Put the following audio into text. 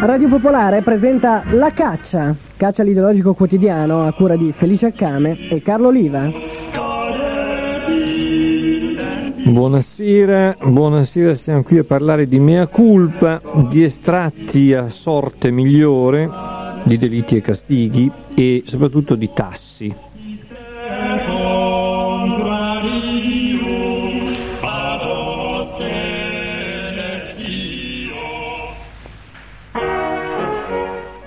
Radio Popolare presenta La Caccia, l'ideologico quotidiano a cura di Felice Accame e Carlo Oliva. Buonasera, siamo qui a parlare di mea culpa, di estratti a sorte migliore, di delitti e castighi e soprattutto di tassi.